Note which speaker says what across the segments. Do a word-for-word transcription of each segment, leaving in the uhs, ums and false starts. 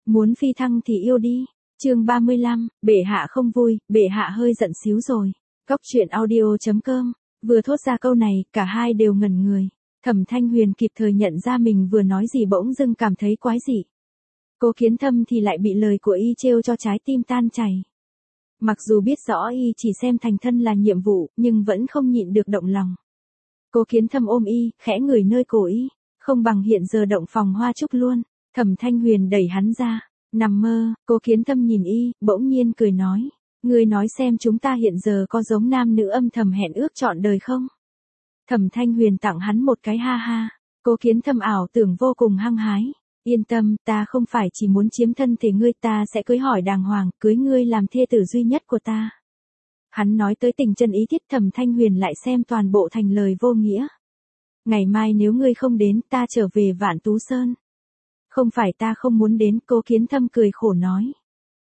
Speaker 1: Muốn phi thăng thì yêu đi. Chương ba mươi lăm, bệ hạ không vui, bệ hạ hơi giận xíu rồi. Góc truyện audio chấm com. Vừa thốt ra câu này, cả hai đều ngẩn người. Thẩm Thanh Huyền kịp thời nhận ra mình vừa nói gì bỗng dưng cảm thấy quái dị. Cố Kiến Thâm thì lại bị lời của y trêu cho trái tim tan chảy. Mặc dù biết rõ y chỉ xem thành thân là nhiệm vụ, nhưng vẫn không nhịn được động lòng. Cố Kiến Thâm ôm y, khẽ ngửi nơi cổ y, không bằng hiện giờ động phòng hoa trúc luôn. Thẩm Thanh Huyền đẩy hắn ra, nằm mơ. Cố Kiến Thâm nhìn y, bỗng nhiên cười nói, ngươi nói xem chúng ta hiện giờ có giống nam nữ âm thầm hẹn ước trọn đời không? Thẩm Thanh Huyền tặng hắn một cái ha ha. Cố Kiến Thâm ảo tưởng vô cùng hăng hái. Yên tâm, ta không phải chỉ muốn chiếm thân thể ngươi, ta sẽ cưới hỏi đàng hoàng, cưới ngươi làm thê tử duy nhất của ta. Hắn nói tới tình chân ý thiết. Thẩm Thanh Huyền lại xem toàn bộ thành lời vô nghĩa. Ngày mai nếu ngươi không đến, ta trở về Vạn Tú Sơn. Không phải ta không muốn đến. Cố Kiến Thâm cười khổ nói.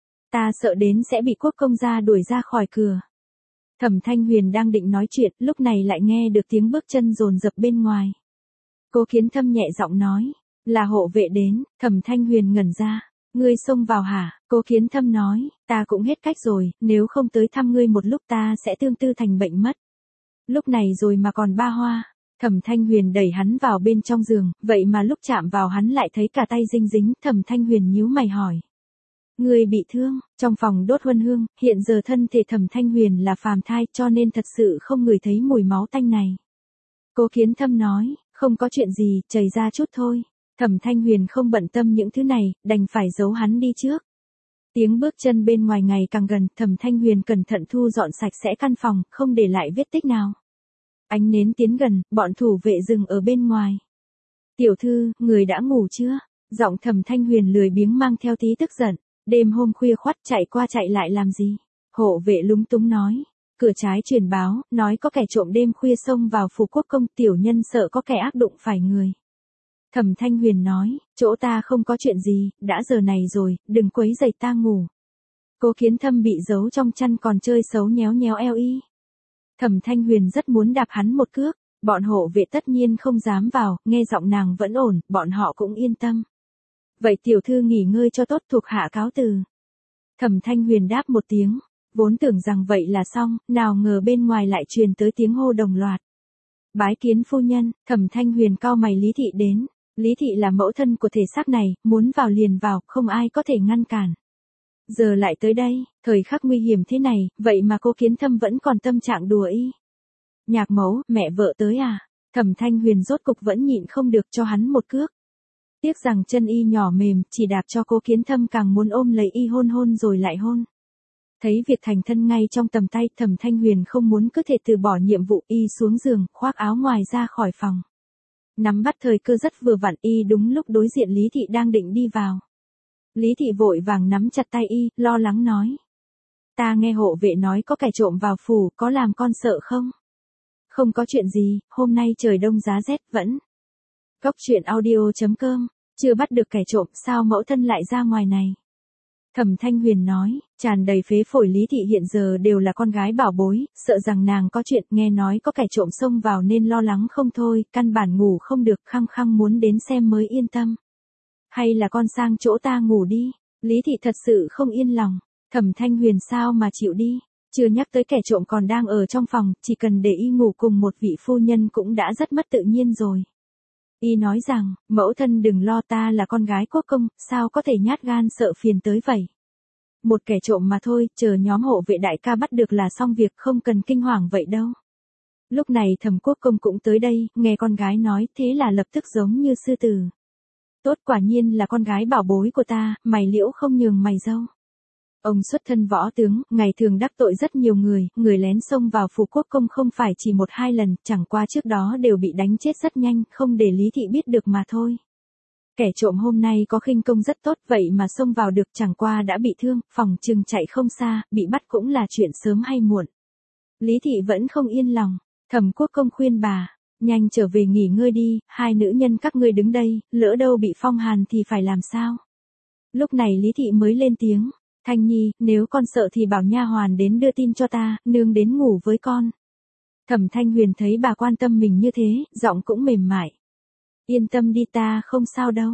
Speaker 1: Ta sợ đến sẽ bị quốc công gia đuổi ra khỏi cửa. Thẩm Thanh Huyền đang định nói chuyện, lúc này lại nghe được tiếng bước chân dồn dập bên ngoài. Cố Kiến Thâm nhẹ giọng nói, là hộ vệ đến. Thẩm Thanh Huyền ngẩn ra, ngươi xông vào hả? Cố Kiến Thâm nói, ta cũng hết cách rồi, nếu không tới thăm ngươi một lúc ta sẽ tương tư thành bệnh mất. Lúc này rồi mà còn ba hoa. Thẩm Thanh Huyền đẩy hắn vào bên trong giường, vậy mà lúc chạm vào hắn lại thấy cả tay dinh dính. Thẩm Thanh Huyền nhíu mày hỏi, ngươi bị thương? Trong phòng đốt huân hương, hiện giờ thân thể Thẩm Thanh Huyền là phàm thai cho nên thật sự không ngửi thấy mùi máu tanh này. Cố Kiến Thâm nói, không có chuyện gì, chảy ra chút thôi. Thẩm Thanh Huyền không bận tâm những thứ này, đành phải giấu hắn đi trước. Tiếng bước chân bên ngoài ngày càng gần, Thẩm Thanh Huyền cẩn thận thu dọn sạch sẽ căn phòng, không để lại vết tích nào. Ánh nến tiến gần, bọn thủ vệ dừng ở bên ngoài. Tiểu thư, người đã ngủ chưa? Giọng Thẩm Thanh Huyền lười biếng mang theo tí tức giận. Đêm hôm khuya khoắt chạy qua chạy lại làm gì? Hộ vệ lúng túng nói. Cửa trái truyền báo, nói có kẻ trộm đêm khuya xông vào phủ quốc công, tiểu nhân sợ có kẻ ác đụng phải người. Thẩm Thanh Huyền nói, chỗ ta không có chuyện gì, đã giờ này rồi, đừng quấy rầy ta ngủ. Cố Kiến Thâm bị giấu trong chăn còn chơi xấu nhéo nhéo eo y. Thẩm Thanh Huyền rất muốn đạp hắn một cước, bọn hộ vệ tất nhiên không dám vào, nghe giọng nàng vẫn ổn, bọn họ cũng yên tâm. Vậy tiểu thư nghỉ ngơi cho tốt, thuộc hạ cáo từ. Thẩm Thanh Huyền đáp một tiếng, vốn tưởng rằng vậy là xong, nào ngờ bên ngoài lại truyền tới tiếng hô đồng loạt. Bái kiến phu nhân. Thẩm Thanh Huyền cau mày. Lý thị đến. Lý thị là mẫu thân của thể xác này, muốn vào liền vào, không ai có thể ngăn cản. Giờ lại tới đây, thời khắc nguy hiểm thế này, vậy mà Cố Kiến Thâm vẫn còn tâm trạng đùa y. Nhạc mẫu, mẹ vợ tới à? Thẩm Thanh Huyền rốt cục vẫn nhịn không được cho hắn một cước. Tiếc rằng chân y nhỏ mềm, chỉ đạp cho Cố Kiến Thâm càng muốn ôm lấy y hôn hôn rồi lại hôn. Thấy việc thành thân ngay trong tầm tay, Thẩm Thanh Huyền không muốn cứ thể từ bỏ nhiệm vụ, y xuống giường, khoác áo ngoài ra khỏi phòng. Nắm bắt thời cơ rất vừa vặn, y đúng lúc đối diện Lý thị đang định đi vào. Lý thị vội vàng nắm chặt tay y, lo lắng nói. Ta nghe hộ vệ nói có kẻ trộm vào phủ, có làm con sợ không? Không có chuyện gì, hôm nay trời đông giá rét vẫn. Góc truyện audio chấm com, chưa bắt được kẻ trộm, sao mẫu thân lại ra ngoài này? Thẩm Thanh Huyền nói, tràn đầy phế phổi. Lý thị hiện giờ đều là con gái bảo bối, sợ rằng nàng có chuyện, nghe nói có kẻ trộm xông vào nên lo lắng không thôi, căn bản ngủ không được, khăng khăng muốn đến xem mới yên tâm. Hay là con sang chỗ ta ngủ đi? Lý thị thật sự không yên lòng. Thẩm Thanh Huyền sao mà chịu đi? Chưa nhắc tới kẻ trộm còn đang ở trong phòng, chỉ cần để y ngủ cùng một vị phu nhân cũng đã rất mất tự nhiên rồi. Y nói rằng, mẫu thân đừng lo, ta là con gái quốc công, sao có thể nhát gan sợ phiền tới vậy. Một kẻ trộm mà thôi, chờ nhóm hộ vệ đại ca bắt được là xong việc, không cần kinh hoàng vậy đâu. Lúc này Thẩm quốc công cũng tới đây, nghe con gái nói thế là lập tức giống như sư tử. Tốt, quả nhiên là con gái bảo bối của ta, mày liễu không nhường mày dâu. Ông xuất thân võ tướng, ngày thường đắc tội rất nhiều người, người lén xông vào phủ quốc công không phải chỉ một hai lần, chẳng qua trước đó đều bị đánh chết rất nhanh, không để Lý thị biết được mà thôi. Kẻ trộm hôm nay có khinh công rất tốt, vậy mà xông vào được, chẳng qua đã bị thương, phòng chừng chạy không xa, bị bắt cũng là chuyện sớm hay muộn. Lý thị vẫn không yên lòng. Thẩm quốc công khuyên bà, nhanh trở về nghỉ ngơi đi, hai nữ nhân các ngươi đứng đây, lỡ đâu bị phong hàn thì phải làm sao? Lúc này Lý thị mới lên tiếng. Thanh Nhi, nếu con sợ thì bảo nha hoàn đến đưa tin cho ta, nương đến ngủ với con. Thẩm Thanh Huyền thấy bà quan tâm mình như thế, giọng cũng mềm mại. Yên tâm đi, ta không sao đâu.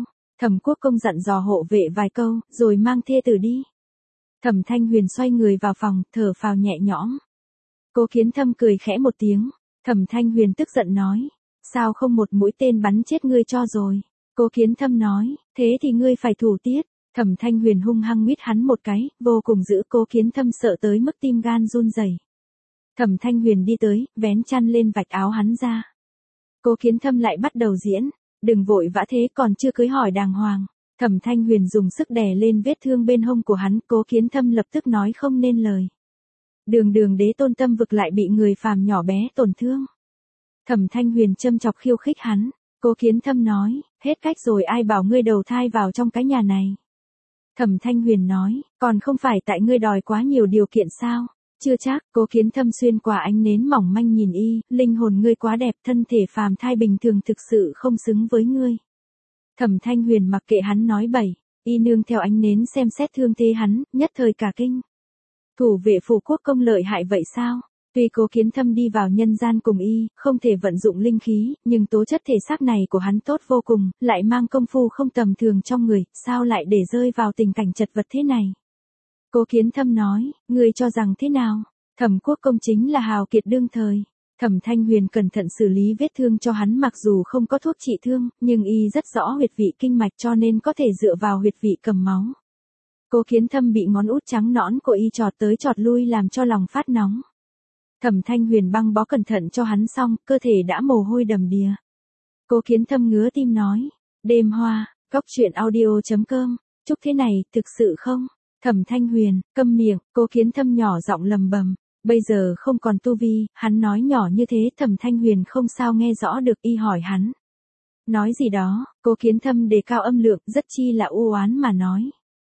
Speaker 1: Thẩm Quốc Công dặn dò hộ vệ vài câu, rồi mang thê tử đi. Thẩm Thanh Huyền xoay người vào phòng, thở phào nhẹ nhõm. Cố Kiến Thâm cười khẽ một tiếng. Thẩm Thanh Huyền tức giận nói, sao không một mũi tên bắn chết ngươi cho rồi. Cố Kiến Thâm nói, thế thì ngươi phải thủ tiết. Thẩm Thanh Huyền hung hăng mít hắn một cái, vô cùng giữ Cố Kiến Thâm sợ tới mức tim gan run rẩy. Thẩm Thanh Huyền đi tới, vén chăn lên vạch áo hắn ra. Cố Kiến Thâm lại bắt đầu diễn, đừng vội vã thế, còn chưa cưới hỏi đàng hoàng. Thẩm Thanh Huyền dùng sức đè lên vết thương bên hông của hắn, Cố Kiến Thâm lập tức nói không nên lời. Đường đường đế tôn tâm vực lại bị người phàm nhỏ bé tổn thương. Thẩm Thanh Huyền châm chọc khiêu khích hắn, Cố Kiến Thâm nói, hết cách rồi, ai bảo ngươi đầu thai vào trong cái nhà này. Thẩm Thanh Huyền nói, còn không phải tại ngươi đòi quá nhiều điều kiện sao? Chưa chắc. Cố Kiến Thâm xuyên qua ánh nến mỏng manh nhìn y, linh hồn ngươi quá đẹp, thân thể phàm thai bình thường thực sự không xứng với ngươi. Thẩm Thanh Huyền mặc kệ hắn nói bậy, y nương theo ánh nến xem xét thương thế hắn, nhất thời cả kinh. Thủ vệ phủ quốc công lợi hại vậy sao? Tuy Cố Kiến Thâm đi vào nhân gian cùng y, không thể vận dụng linh khí, nhưng tố chất thể xác này của hắn tốt vô cùng, lại mang công phu không tầm thường trong người, sao lại để rơi vào tình cảnh chật vật thế này? Cố Kiến Thâm nói, ngươi cho rằng thế nào? Thẩm Quốc công chính là hào kiệt đương thời. Thẩm Thanh Huyền cẩn thận xử lý vết thương cho hắn, mặc dù không có thuốc trị thương, nhưng y rất rõ huyệt vị kinh mạch cho nên có thể dựa vào huyệt vị cầm máu. Cố Kiến Thâm bị ngón út trắng nõn của y chọt tới chọt lui làm cho lòng phát nóng. Thẩm Thanh Huyền băng bó cẩn thận cho hắn xong, cơ thể đã mồ hôi đầm đìa. Cố Kiến Thâm ngứa tim nói, đêm hoa, góc truyện audio chấm com, chúc thế này, thực sự không? Thẩm Thanh Huyền, câm miệng. Cố Kiến Thâm nhỏ giọng lầm bầm, bây giờ không còn tu vi, hắn nói nhỏ như thế Thẩm Thanh Huyền không sao nghe rõ được, y hỏi hắn. Nói gì đó, Cố Kiến Thâm đề cao âm lượng, rất chi là u oán mà nói.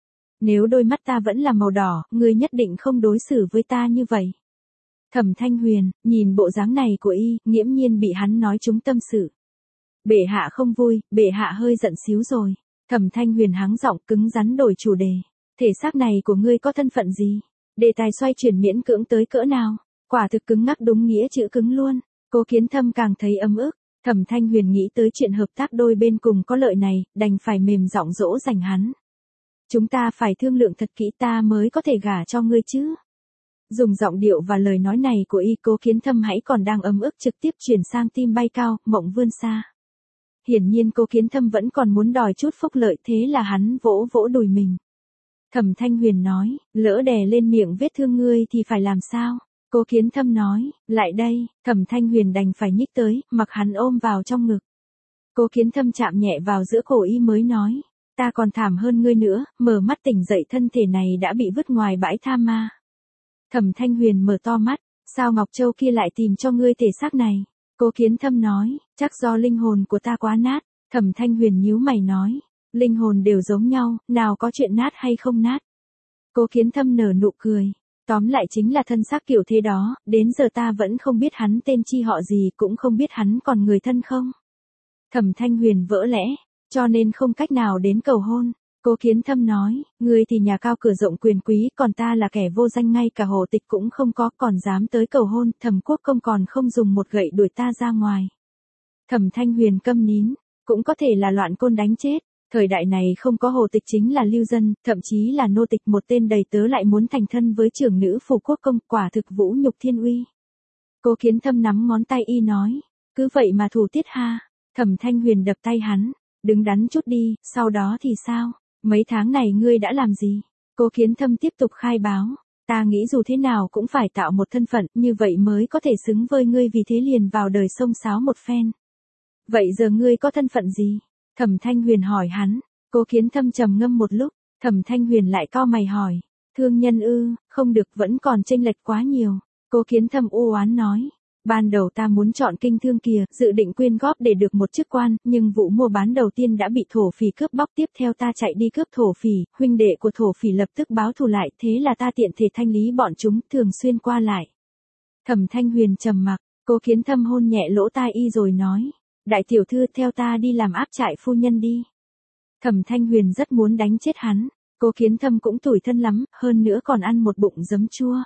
Speaker 1: Nếu đôi mắt ta vẫn là màu đỏ, ngươi nhất định không đối xử với ta như vậy. Thẩm Thanh Huyền, nhìn bộ dáng này của y, nghiễm nhiên bị hắn nói trúng tâm sự. Bệ hạ không vui, bệ hạ hơi giận xíu rồi. Thẩm Thanh Huyền hắng giọng cứng rắn đổi chủ đề. Thể xác này của ngươi có thân phận gì? Đề tài xoay chuyển miễn cưỡng tới cỡ nào? Quả thực cứng ngắc đúng nghĩa chữ cứng luôn. Cố Kiến Thâm càng thấy ấm ức. Thẩm Thanh Huyền nghĩ tới chuyện hợp tác đôi bên cùng có lợi này, đành phải mềm giọng dỗ dành hắn. Chúng ta phải thương lượng thật kỹ, ta mới có thể gả cho ngươi chứ. Dùng giọng điệu và lời nói này của y, Cố Kiến Thâm hãy còn đang ấm ức trực tiếp chuyển sang tim bay cao, mộng vươn xa. Hiển nhiên Cố Kiến Thâm vẫn còn muốn đòi chút phúc lợi, thế là hắn vỗ vỗ đùi mình. Thẩm Thanh Huyền nói, lỡ đè lên miệng vết thương ngươi thì phải làm sao? Cố Kiến Thâm nói, lại đây. Thẩm Thanh Huyền đành phải nhích tới, mặc hắn ôm vào trong ngực. Cố Kiến Thâm chạm nhẹ vào giữa cổ y mới nói, ta còn thảm hơn ngươi nữa, mở mắt tỉnh dậy thân thể này đã bị vứt ngoài bãi tha ma. Thẩm Thanh Huyền mở to mắt, sao Ngọc Châu kia lại tìm cho ngươi thể xác này? Cố Kiến Thâm nói, chắc do linh hồn của ta quá nát. Thẩm Thanh Huyền nhíu mày nói, linh hồn đều giống nhau, nào có chuyện nát hay không nát. Cố Kiến Thâm nở nụ cười, tóm lại chính là thân xác kiểu thế đó, đến giờ ta vẫn không biết hắn tên chi họ gì, cũng không biết hắn còn người thân không. Thẩm Thanh Huyền vỡ lẽ, cho nên không cách nào đến cầu hôn. Cố Kiến Thâm nói, ngươi thì nhà cao cửa rộng quyền quý, còn ta là kẻ vô danh, ngay cả hộ tịch cũng không có, còn dám tới cầu hôn, Thẩm Quốc công còn không dùng một gậy đuổi ta ra ngoài. Thẩm Thanh Huyền câm nín, cũng có thể là loạn côn đánh chết. Thời đại này không có hộ tịch chính là lưu dân, thậm chí là nô tịch, một tên đầy tớ lại muốn thành thân với trưởng nữ phủ quốc công, quả thực vũ nhục thiên uy. Cố Kiến Thâm nắm ngón tay y nói, cứ vậy mà thủ tiết ha. Thẩm Thanh Huyền đập tay hắn, đứng đắn chút đi, sau đó thì sao? Mấy tháng này ngươi đã làm gì? Cố Kiến Thâm tiếp tục khai báo, ta nghĩ dù thế nào cũng phải tạo một thân phận, như vậy mới có thể xứng với ngươi, vì thế liền vào đời xông xáo một phen. Vậy giờ ngươi có thân phận gì? Thẩm Thanh Huyền hỏi hắn. Cố Kiến Thâm trầm ngâm một lúc, Thẩm Thanh Huyền lại cau mày hỏi, thương nhân ư? Không được, vẫn còn chênh lệch quá nhiều. Cố Kiến Thâm u oán nói, ban đầu ta muốn chọn kinh thương kia, dự định quyên góp để được một chức quan, nhưng vụ mua bán đầu tiên đã bị thổ phỉ cướp bóc, tiếp theo ta chạy đi cướp thổ phỉ, huynh đệ của thổ phỉ lập tức báo thù lại, thế là ta tiện thể thanh lý bọn chúng, thường xuyên qua lại. Thẩm Thanh Huyền trầm mặc, Cố Kiến Thâm hôn nhẹ lỗ tai y rồi nói, đại tiểu thư theo ta đi làm áp trại phu nhân đi. Thẩm Thanh Huyền rất muốn đánh chết hắn, Cố Kiến Thâm cũng tủi thân lắm, hơn nữa còn ăn một bụng giấm chua.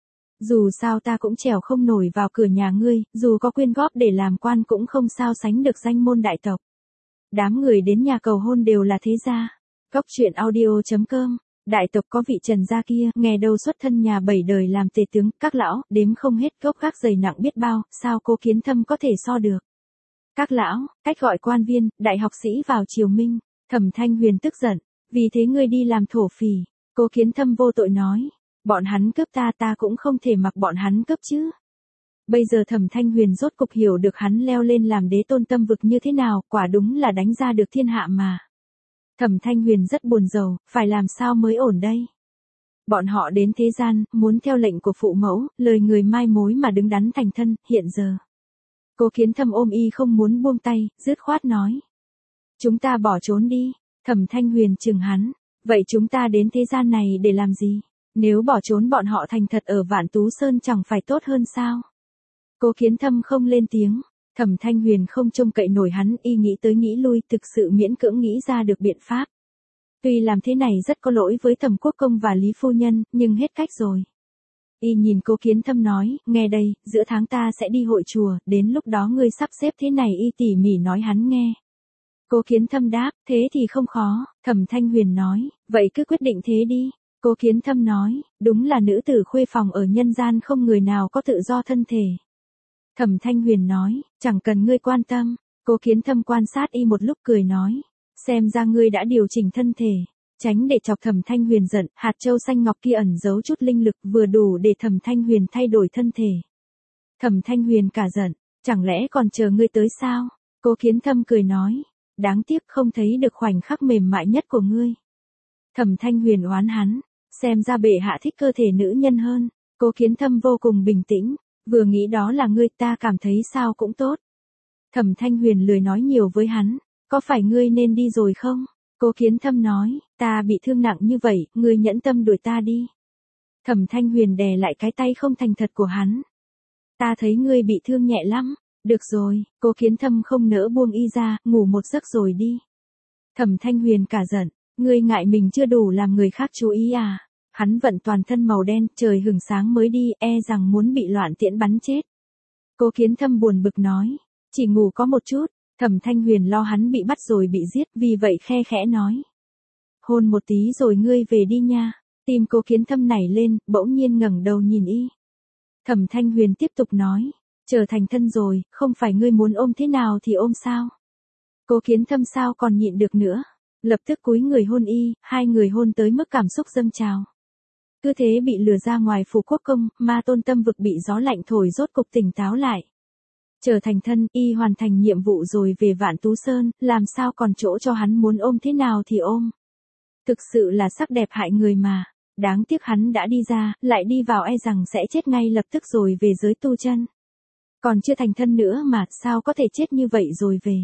Speaker 1: Dù sao ta cũng trèo không nổi vào cửa nhà ngươi, dù có quyên góp để làm quan cũng không sao sánh được danh môn đại tộc. Đám người đến nhà cầu hôn đều là thế gia. Cốc truyện audio chấm com. Đại tộc có vị Trần gia kia, nghe đâu xuất thân nhà bảy đời làm tề tướng, các lão, đếm không hết, gốc gác dày nặng biết bao, sao Cố Kiến Thâm có thể so được. Các lão, cách gọi quan viên, đại học sĩ vào triều minh. Thẩm Thanh Huyền tức giận, vì thế ngươi đi làm thổ phỉ. Cố Kiến Thâm vô tội nói, bọn hắn cướp ta ta cũng không thể mặc bọn hắn cướp chứ. Bây giờ Thẩm Thanh Huyền rốt cục hiểu được hắn leo lên làm đế tôn tâm vực như thế nào, quả đúng là đánh ra được thiên hạ mà. Thẩm Thanh Huyền rất buồn rầu, phải làm sao mới ổn đây. Bọn họ đến thế gian, muốn theo lệnh của phụ mẫu, lời người mai mối mà đứng đắn thành thân, hiện giờ. Cố Kiến Thâm ôm y không muốn buông tay, dứt khoát nói. Chúng ta bỏ trốn đi. Thẩm Thanh Huyền chừng hắn, vậy chúng ta đến thế gian này để làm gì? Nếu bỏ trốn bọn họ thành thật ở Vạn Tú Sơn chẳng phải tốt hơn sao? Cố Kiến Thâm không lên tiếng, Thẩm Thanh Huyền không trông cậy nổi hắn, y nghĩ tới nghĩ lui, thực sự miễn cưỡng nghĩ ra được biện pháp. Tuy làm thế này rất có lỗi với Thẩm Quốc Công và Lý Phu Nhân, nhưng hết cách rồi. Y nhìn Cố Kiến Thâm nói, nghe đây, giữa tháng ta sẽ đi hội chùa, đến lúc đó ngươi sắp xếp thế này y tỉ mỉ nói hắn nghe. Cố Kiến Thâm đáp, thế thì không khó, Thẩm Thanh Huyền nói, vậy cứ quyết định thế đi. Cố Kiến Thâm nói, đúng là nữ tử khuê phòng ở nhân gian không người nào có tự do thân thể. Thẩm Thanh Huyền nói, chẳng cần ngươi quan tâm. Cố Kiến Thâm quan sát y một lúc cười nói, xem ra ngươi đã điều chỉnh thân thể, tránh để chọc Thẩm Thanh Huyền giận, hạt châu xanh ngọc kia ẩn giấu chút linh lực vừa đủ để Thẩm Thanh Huyền thay đổi thân thể. Thẩm Thanh Huyền cả giận, chẳng lẽ còn chờ ngươi tới sao? Cố Kiến Thâm cười nói, đáng tiếc không thấy được khoảnh khắc mềm mại nhất của ngươi. Thẩm Thanh Huyền oán hắn, xem ra bệ hạ thích cơ thể nữ nhân hơn. Cố Kiến Thâm vô cùng bình tĩnh, vừa nghĩ đó là ngươi ta cảm thấy sao cũng tốt. Thẩm Thanh Huyền lười nói nhiều với hắn, có phải ngươi nên đi rồi không? Cố Kiến Thâm nói, ta bị thương nặng như vậy, ngươi nhẫn tâm đuổi ta đi. Thẩm Thanh Huyền đè lại cái tay không thành thật của hắn. Ta thấy ngươi bị thương nhẹ lắm. Được rồi, Cố Kiến Thâm không nỡ buông y ra, ngủ một giấc rồi đi. Thẩm Thanh Huyền cả giận, ngươi ngại mình chưa đủ làm người khác chú ý à? Hắn vận toàn thân màu đen, trời hừng sáng mới đi, e rằng muốn bị loạn tiễn bắn chết. Cố Kiến Thâm buồn bực nói, chỉ ngủ có một chút. Thẩm Thanh Huyền lo hắn bị bắt rồi bị giết, vì vậy khe khẽ nói. Hôn một tí rồi ngươi về đi nha. Tim Cố Kiến Thâm nảy lên, bỗng nhiên ngẩng đầu nhìn y. Thẩm Thanh Huyền tiếp tục nói. Trở thành thân rồi, không phải ngươi muốn ôm thế nào thì ôm sao? Cố Kiến Thâm sao còn nhịn được nữa, lập tức cúi người hôn y, hai người hôn tới mức cảm xúc dâng trào. Cứ thế bị lừa ra ngoài phủ quốc công, ma tôn tâm vực bị gió lạnh thổi rốt cục tỉnh táo lại. Trở thành thân, y hoàn thành nhiệm vụ rồi về Vạn Tú Sơn, làm sao còn chỗ cho hắn muốn ôm thế nào thì ôm. Thực sự là sắc đẹp hại người mà. Đáng tiếc hắn đã đi ra, lại đi vào e rằng sẽ chết ngay lập tức rồi về giới tu chân. Còn chưa thành thân nữa mà, sao có thể chết như vậy rồi về.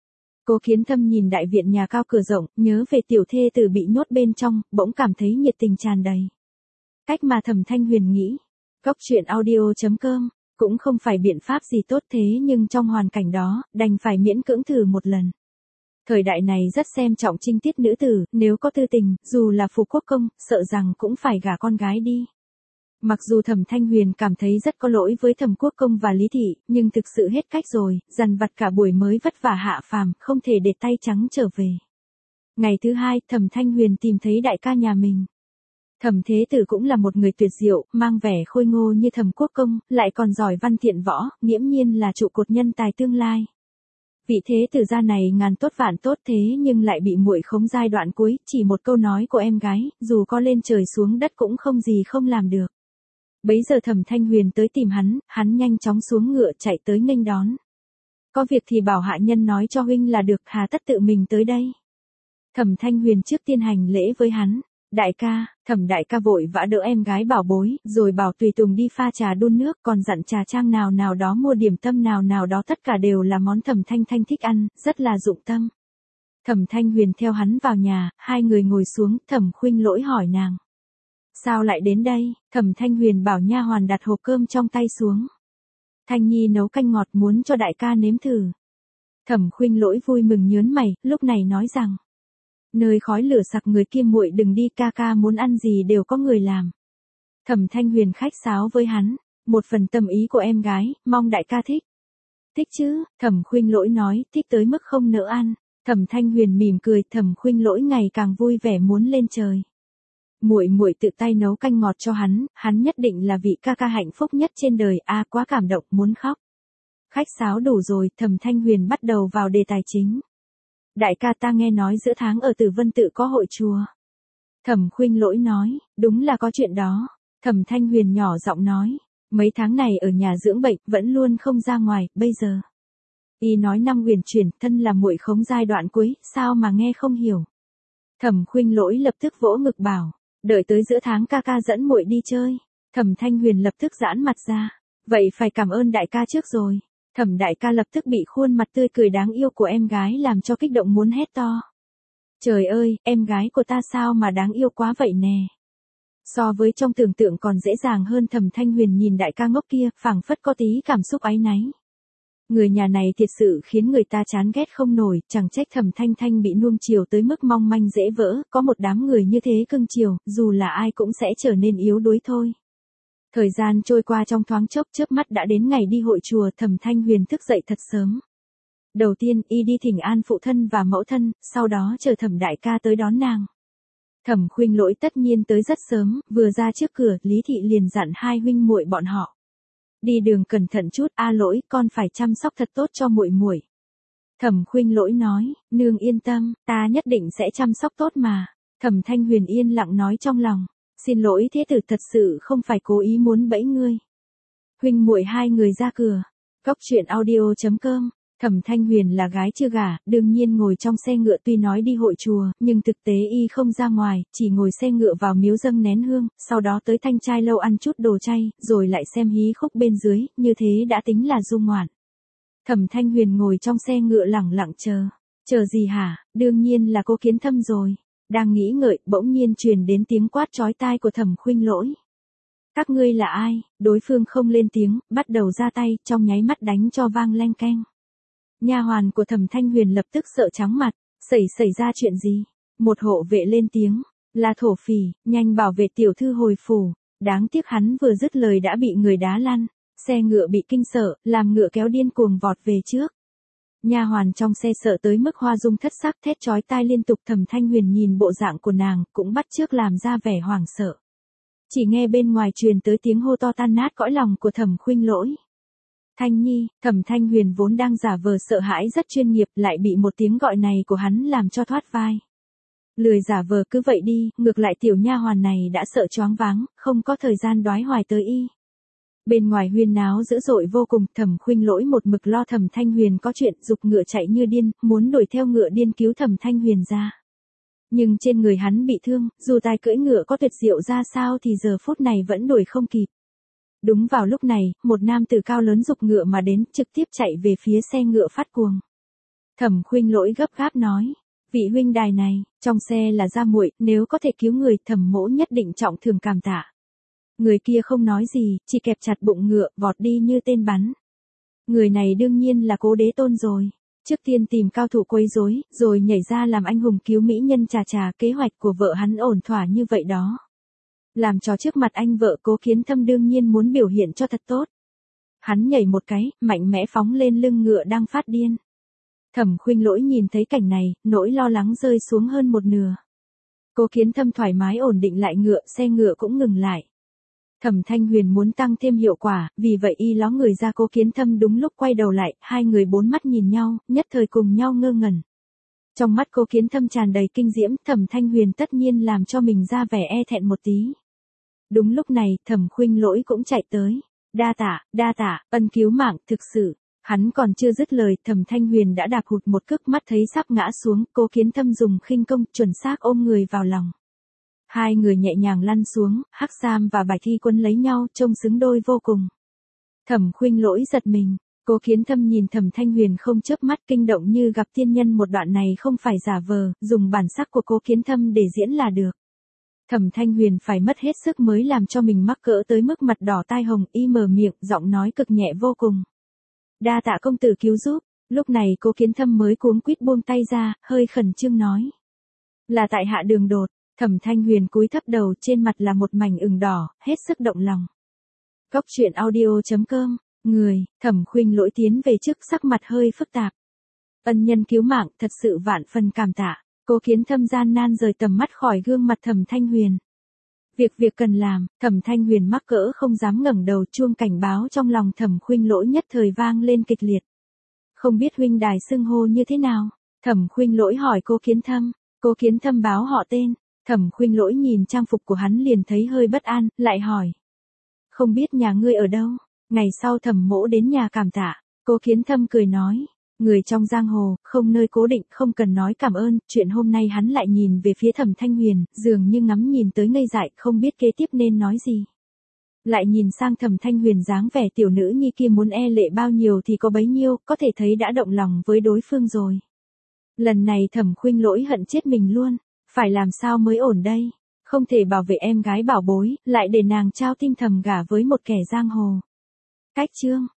Speaker 1: Cố Kiến Thâm nhìn đại viện nhà cao cửa rộng, nhớ về tiểu thê tử bị nhốt bên trong, bỗng cảm thấy nhiệt tình tràn đầy. Cách mà Thẩm Thanh Huyền nghĩ, cốc truyện audio chấm com, cũng không phải biện pháp gì tốt thế nhưng trong hoàn cảnh đó, đành phải miễn cưỡng thử một lần. Thời đại này rất xem trọng trinh tiết nữ tử, nếu có tư tình, dù là phủ quốc công, sợ rằng cũng phải gả con gái đi. Mặc dù Thẩm Thanh Huyền cảm thấy rất có lỗi với Thẩm Quốc Công và Lý Thị, nhưng thực sự hết cách rồi, dằn vặt cả buổi mới vất vả hạ phàm, không thể để tay trắng trở về. Ngày thứ hai, Thẩm Thanh Huyền tìm thấy đại ca nhà mình. Thẩm Thế Tử cũng là một người tuyệt diệu, mang vẻ khôi ngô như Thẩm Quốc Công, lại còn giỏi văn thiện võ, nghiễm nhiên là trụ cột nhân tài tương lai. Vị Thế Tử gia này ngàn tốt vạn tốt thế nhưng lại bị muội khống giai đoạn cuối, chỉ một câu nói của em gái, dù có lên trời xuống đất cũng không gì không làm được. Bấy giờ Thẩm Thanh Huyền tới tìm hắn, hắn nhanh chóng xuống ngựa chạy tới nghênh đón. Có việc thì bảo hạ nhân nói cho huynh là được, hà tất tự mình tới đây. Thẩm Thanh Huyền trước tiên hành lễ với hắn. Đại ca, Thẩm đại ca vội vã đỡ em gái bảo bối, rồi bảo tùy tùng đi pha trà đun nước, còn dặn trà trang nào nào đó mua điểm tâm nào nào đó, tất cả đều là món Thẩm Thanh Thanh thích ăn, rất là dụng tâm. Thẩm Thanh Huyền theo hắn vào nhà, hai người ngồi xuống, Thẩm Khuynh Lỗi hỏi nàng. Sao lại đến đây? Thẩm Thanh Huyền bảo nha hoàn đặt hộp cơm trong tay xuống. Thanh Nhi nấu canh ngọt muốn cho đại ca nếm thử. Thẩm Khuynh Lỗi vui mừng nhớn mày, lúc này nói rằng. Nơi khói lửa sặc người kia muội đừng đi, ca ca muốn ăn gì đều có người làm. Thẩm Thanh Huyền khách sáo với hắn, một phần tâm ý của em gái, mong đại ca thích. Thích chứ, Thẩm Khuynh Lỗi nói, thích tới mức không nỡ ăn. Thẩm Thanh Huyền mỉm cười, Thẩm Khuynh Lỗi ngày càng vui vẻ muốn lên trời. Muội muội tự tay nấu canh ngọt cho hắn, hắn nhất định là vị ca ca hạnh phúc nhất trên đời, a à, quá cảm động muốn khóc. Khách sáo đủ rồi, Thẩm Thanh Huyền bắt đầu vào đề tài chính. Đại ca, ta nghe nói giữa tháng ở Tử Vân Tự có hội chùa. Thẩm Khuynh Lỗi nói, đúng là có chuyện đó. Thẩm Thanh Huyền nhỏ giọng nói, mấy tháng này ở nhà dưỡng bệnh, vẫn luôn không ra ngoài, bây giờ. Y nói năm huyền chuyển, thân là muội khống giai đoạn cuối, sao mà nghe không hiểu. Thẩm Khuynh Lỗi lập tức vỗ ngực bảo, đợi tới giữa tháng ca ca dẫn muội đi chơi. Thẩm Thanh Huyền lập tức giãn mặt ra, vậy phải cảm ơn đại ca trước rồi. Thẩm đại ca lập tức bị khuôn mặt tươi cười đáng yêu của em gái làm cho kích động muốn hét to. Trời ơi, em gái của ta sao mà đáng yêu quá vậy nè. So với trong tưởng tượng còn dễ dàng hơn. Thẩm Thanh Huyền nhìn đại ca ngốc kia, phảng phất có tí cảm xúc áy náy. Người nhà này thiệt sự khiến người ta chán ghét không nổi, chẳng trách Thẩm Thanh Thanh bị nuông chiều tới mức mong manh dễ vỡ, có một đám người như thế cưng chiều, dù là ai cũng sẽ trở nên yếu đuối thôi. Thời gian trôi qua trong thoáng chốc, chớp mắt đã đến ngày đi hội chùa. Thẩm Thanh Huyền thức dậy thật sớm. Đầu tiên, y đi thỉnh an phụ thân và mẫu thân, sau đó chờ Thẩm đại ca tới đón nàng. Thẩm Khuynh Lỗi tất nhiên tới rất sớm, vừa ra trước cửa, Lý thị liền dặn hai huynh muội bọn họ. Đi đường cẩn thận chút, a Lỗi, con phải chăm sóc thật tốt cho muội muội. Thẩm Khuynh Lỗi nói, nương yên tâm, ta nhất định sẽ chăm sóc tốt mà. Thẩm Thanh Huyền yên lặng nói trong lòng, xin lỗi thế tử, thật sự không phải cố ý muốn bẫy ngươi. Huynh muội hai người ra cửa. Cóc truyện audio chấm com. Thẩm Thanh Huyền là gái chưa gả, đương nhiên ngồi trong xe ngựa, tuy nói đi hội chùa, nhưng thực tế y không ra ngoài, chỉ ngồi xe ngựa vào miếu dâng nén hương, sau đó tới Thanh Trai lâu ăn chút đồ chay, rồi lại xem hí khúc bên dưới, như thế đã tính là du ngoạn. Thẩm Thanh Huyền ngồi trong xe ngựa lẳng lặng chờ. Chờ gì hả? Đương nhiên là Cố Kiến Thâm rồi. Đang nghĩ ngợi, bỗng nhiên truyền đến tiếng quát chói tai của Thẩm Khuynh Lỗi. Các ngươi là ai? Đối phương không lên tiếng, bắt đầu ra tay, trong nháy mắt đánh cho vang leng keng. Nha hoàn của Thẩm Thanh Huyền lập tức sợ trắng mặt, xảy xảy ra chuyện gì? Một hộ vệ lên tiếng, là thổ phỉ, nhanh bảo vệ tiểu thư hồi phủ. Đáng tiếc hắn vừa dứt lời đã bị người đá lăn, xe ngựa bị kinh sợ, làm ngựa kéo điên cuồng vọt về trước. Nha hoàn trong xe sợ tới mức hoa dung thất sắc, thét chói tai liên tục. Thẩm Thanh Huyền nhìn bộ dạng của nàng, cũng bắt chước làm ra vẻ hoảng sợ. Chỉ nghe bên ngoài truyền tới tiếng hô to tan nát cõi lòng của Thẩm Khuynh Lỗi. Thanh Nhi. Thẩm Thanh Huyền vốn đang giả vờ sợ hãi rất chuyên nghiệp, lại bị một tiếng gọi này của hắn làm cho thoát vai. Lười giả vờ cứ vậy đi, ngược lại tiểu nha hoàn này đã sợ choáng váng, không có thời gian đoái hoài tới y. Bên ngoài huyên náo dữ dội vô cùng, Thẩm Khuynh Lỗi một mực lo Thẩm Thanh Huyền có chuyện, giục ngựa chạy như điên, muốn đuổi theo ngựa điên cứu Thẩm Thanh Huyền ra. Nhưng trên người hắn bị thương, dù tài cưỡi ngựa có tuyệt diệu ra sao thì giờ phút này vẫn đuổi không kịp. Đúng vào lúc này, một nam tử cao lớn giục ngựa mà đến, trực tiếp chạy về phía xe ngựa phát cuồng. Thẩm Khuynh Lỗi gấp gáp nói, vị huynh đài này, trong xe là gia muội, nếu có thể cứu người, Thẩm mỗ nhất định trọng thưởng cảm tạ. Người kia không nói gì, chỉ kẹp chặt bụng ngựa, vọt đi như tên bắn. Người này đương nhiên là Cố Đế Tôn rồi. Trước tiên tìm cao thủ quấy rối, rồi nhảy ra làm anh hùng cứu mỹ nhân. Chà chà, kế hoạch của vợ hắn ổn thỏa như vậy đó. Làm trò trước mặt anh vợ Cố Kiến Thâm đương nhiên muốn biểu hiện cho thật tốt. Hắn nhảy một cái, mạnh mẽ phóng lên lưng ngựa đang phát điên. Thẩm Khuynh Lỗi nhìn thấy cảnh này, nỗi lo lắng rơi xuống hơn một nửa. Cố Kiến Thâm thoải mái ổn định lại ngựa, xe ngựa cũng ngừng lại. Thẩm Thanh Huyền muốn tăng thêm hiệu quả, vì vậy y ló người ra. Cố Kiến Thâm đúng lúc quay đầu lại, hai người bốn mắt nhìn nhau, nhất thời cùng nhau ngơ ngẩn. Trong mắt Cố Kiến Thâm tràn đầy kinh diễm, Thẩm Thanh Huyền tất nhiên làm cho mình ra vẻ e thẹn một tí. Đúng lúc này, Thẩm Khuynh Lỗi cũng chạy tới. Đa tạ, đa tạ, ân cứu mạng, thực sự. Hắn còn chưa dứt lời, Thẩm Thanh Huyền đã đạp hụt một cước, mắt thấy sắp ngã xuống. Cố Kiến Thâm dùng khinh công chuẩn xác ôm người vào lòng. Hai người nhẹ nhàng lăn xuống, Hắc Sam và Bạch Thi Quân lấy nhau, trông xứng đôi vô cùng. Thẩm Khuynh Lỗi giật mình. Cố Kiến Thâm nhìn Thẩm Thanh Huyền không chớp mắt, kinh động như gặp tiên nhân. Một đoạn này không phải giả vờ, dùng bản sắc của Cố Kiến Thâm để diễn là được. Thẩm Thanh Huyền phải mất hết sức mới làm cho mình mắc cỡ tới mức mặt đỏ tai hồng. Y mở miệng, giọng nói cực nhẹ vô cùng. Đa tạ công tử cứu giúp. Lúc này Cố Kiến Thâm mới cuống quýt buông tay ra, hơi khẩn trương nói. Là tại hạ đường đột. Thẩm Thanh Huyền cúi thấp đầu, trên mặt là một mảnh ửng đỏ, hết sức động lòng. Cóc truyện audio chấm com. Người. Thẩm Khuynh Lỗi tiến về trước, sắc mặt hơi phức tạp. Ân nhân cứu mạng, thật sự vạn phần cảm tạ. Cố Kiến Thâm gian nan rời tầm mắt khỏi gương mặt Thẩm Thanh Huyền. Việc việc cần làm, Thẩm Thanh Huyền mắc cỡ không dám ngẩng đầu, chuông cảnh báo trong lòng Thẩm Khuynh Lỗi nhất thời vang lên kịch liệt. Không biết huynh đài xưng hô như thế nào? Thẩm Khuynh Lỗi hỏi Cố Kiến Thâm. Cố Kiến Thâm báo họ tên. Thẩm Khuynh Lỗi nhìn trang phục của hắn liền thấy hơi bất an, lại hỏi. Không biết nhà ngươi ở đâu? Ngày sau Thẩm mỗ đến nhà cảm tạ. Cố Kiến Thâm cười nói. Người trong giang hồ, không nơi cố định, không cần nói cảm ơn. Chuyện hôm nay hắn lại nhìn về phía Thẩm Thanh Huyền, dường như ngắm nhìn tới ngây dại, không biết kế tiếp nên nói gì. Lại nhìn sang Thẩm Thanh Huyền dáng vẻ tiểu nữ nhi kia muốn e lệ bao nhiêu thì có bấy nhiêu, có thể thấy đã động lòng với đối phương rồi. Lần này Thẩm Khuynh Lỗi hận chết mình luôn, phải làm sao mới ổn đây? Không thể bảo vệ em gái bảo bối, lại để nàng trao tim thầm gả với một kẻ giang hồ. Cách chương